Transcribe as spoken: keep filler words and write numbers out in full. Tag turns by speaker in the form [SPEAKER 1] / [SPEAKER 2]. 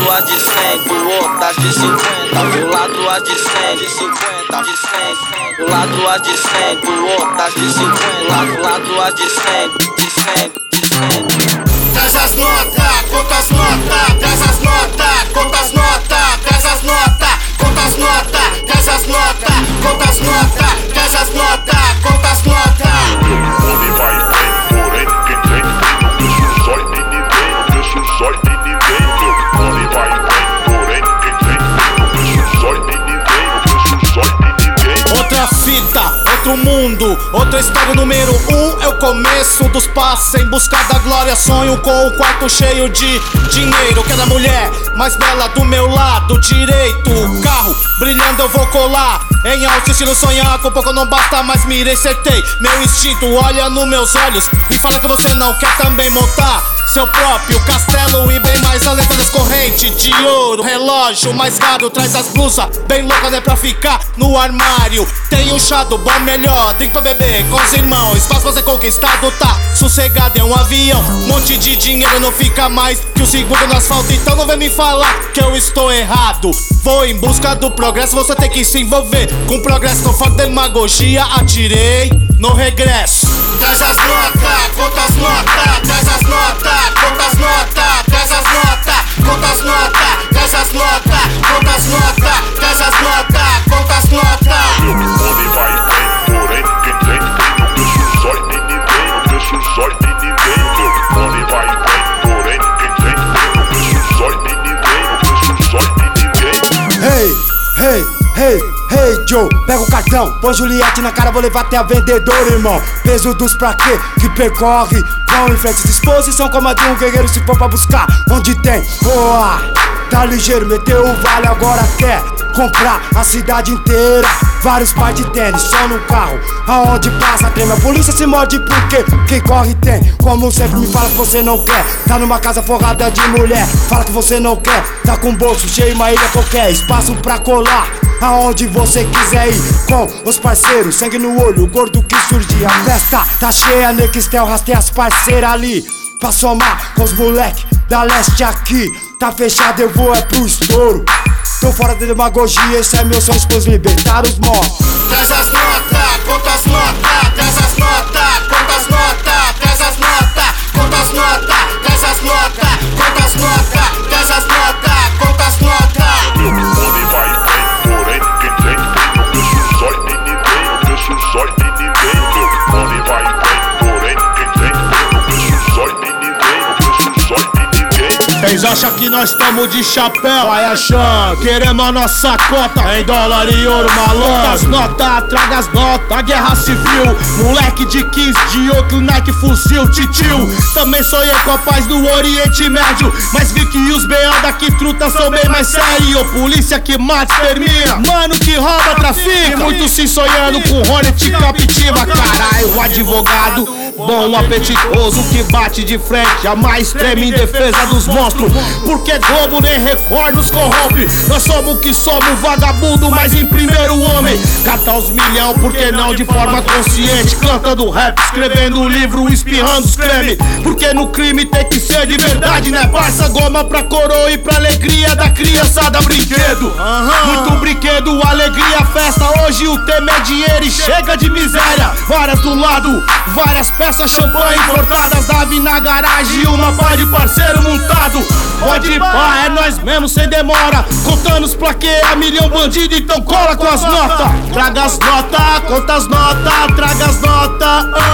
[SPEAKER 1] lado a de cem, do outro a de cinquenta. Do lado a de cem, de cinquenta, de cem. Do lado a de cem, do outro a de cinquenta. Do lado a de cem, de cem, de cem.
[SPEAKER 2] Traz as notas, conta as notas, traz as notas, conta as notas, traz as notas, conta as notas, traz as notas, conta as notas, traz as notas, conta as notas.
[SPEAKER 3] Onde vai bem, porém quem tem tem o preço só de ninguém, o preço só de ninguém. Onde vai bem, porém quem tem tem o preço só de ninguém, o preço só de ninguém.
[SPEAKER 4] Outra fita, outro mundo, outra história número um. É o começo dos passos em busca da glória. Sonho com o quarto cheio de dinheiro. Quero a mulher mais bela do meu lado direito. Carro brilhando eu vou colar. Em alto estilo sonhar com pouco não basta, mas mirei, acertei. Meu instinto olha nos meus olhos e fala que você não quer também montar seu próprio castelo e bem mais além das correntes de ouro. Relógio mais caro, traz as blusas bem louca, né, pra ficar no armário. Tem um chá do bom melhor, drink pra beber com os irmãos. Espaço pra ser conquistado, tá sossegado, é um avião. Monte de dinheiro não fica mais que um segundo no asfalto. Então não vem me falar que eu estou errado. Vou em busca do progresso, você tem que se envolver com progresso. Não falta demagogia, atirei no regresso.
[SPEAKER 2] Traz as notas, conta as notas, traz as notas, conta as notas, traz as notas, conta as notas, traz as notas, conta as notas, traz as notas, conta as notas.
[SPEAKER 3] Onde vai bem, porém quem tem tem o preço só de ninguém, o preço só de ninguém. Onde vai bem, porém quem tem tem o preço só de ninguém, o preço só de ninguém.
[SPEAKER 5] Hey, hey, hey, hey Joe, pega o cartão, põe Juliette na cara, vou levar até a vendedora, irmão. Peso dos pra quê que percorre, vão em frente, disposição como a de um guerreiro se for pra buscar onde tem. Boa, tá ligeiro, meteu o vale, agora quer comprar a cidade inteira. Vários par de tênis, só no carro, aonde passa treme. A polícia se morde porque quem corre tem. Como sempre me fala que você não quer, tá numa casa forrada de mulher. Fala que você não quer, tá com o bolso cheio, uma ilha qualquer. Espaço pra colar, aonde você quiser ir. Com os parceiros, sangue no olho, o gordo que surge. A festa tá cheia, Nextel, rastei as parceiras ali pra somar com os moleque da leste aqui. Tá fechado, eu vou é pro estouro. Tô fora da demagogia, esse é meu sonho, expôs libertar os mortos.
[SPEAKER 2] Traz as notas, conta as notas, traz as notas, conta as notas, traz as notas, conta as notas, traz as notas, conta as notas, traz as notas, conta as notas.
[SPEAKER 3] Onde vai bem, porém quem tem tem o preço só de ninguém, o preço só de ninguém. Onde vai bem, porém quem tem tem o preço só de ninguém, o preço só de ninguém.
[SPEAKER 4] Vocês acham que nós estamos de chapéu? Vai achando, querendo a nossa cota em dólar e ouro, malandro. As notas, traga as notas, guerra civil. Moleque de quinze, de outro Nike fuzil, titio. Também sonhei com a paz do Oriente Médio, mas vi que os B O daqui truta são bem mais sérios. Polícia que mata, extermina, mano que rouba, trafica. E muitos se sonhando com Hornet captiva. Caralho, o advogado bom, apetitoso, que bate de frente, a mais extrema em defesa dos monstros. Porque Globo nem Record nos corrompe. Nós somos o que somos, vagabundo, mas em primeiro homem. Catar os milhão, por que não de forma consciente? Cantando rap, escrevendo livro, espirrando os creme. Porque no crime tem que ser de verdade, né parça? Goma pra coroa e pra alegria da criançada, brinquedo. Muito brinquedo, alegria, festa. Hoje o tema é dinheiro e chega de miséria. Várias do lado, várias peças, champanhe importadas. Davi na garagem e uma pá de parceiro montado. Pode ir pá, é nós mesmo sem demora. Contando os plaquê, a milhão bandido, então cola com as notas. Traga as notas, conta as notas, traga as notas.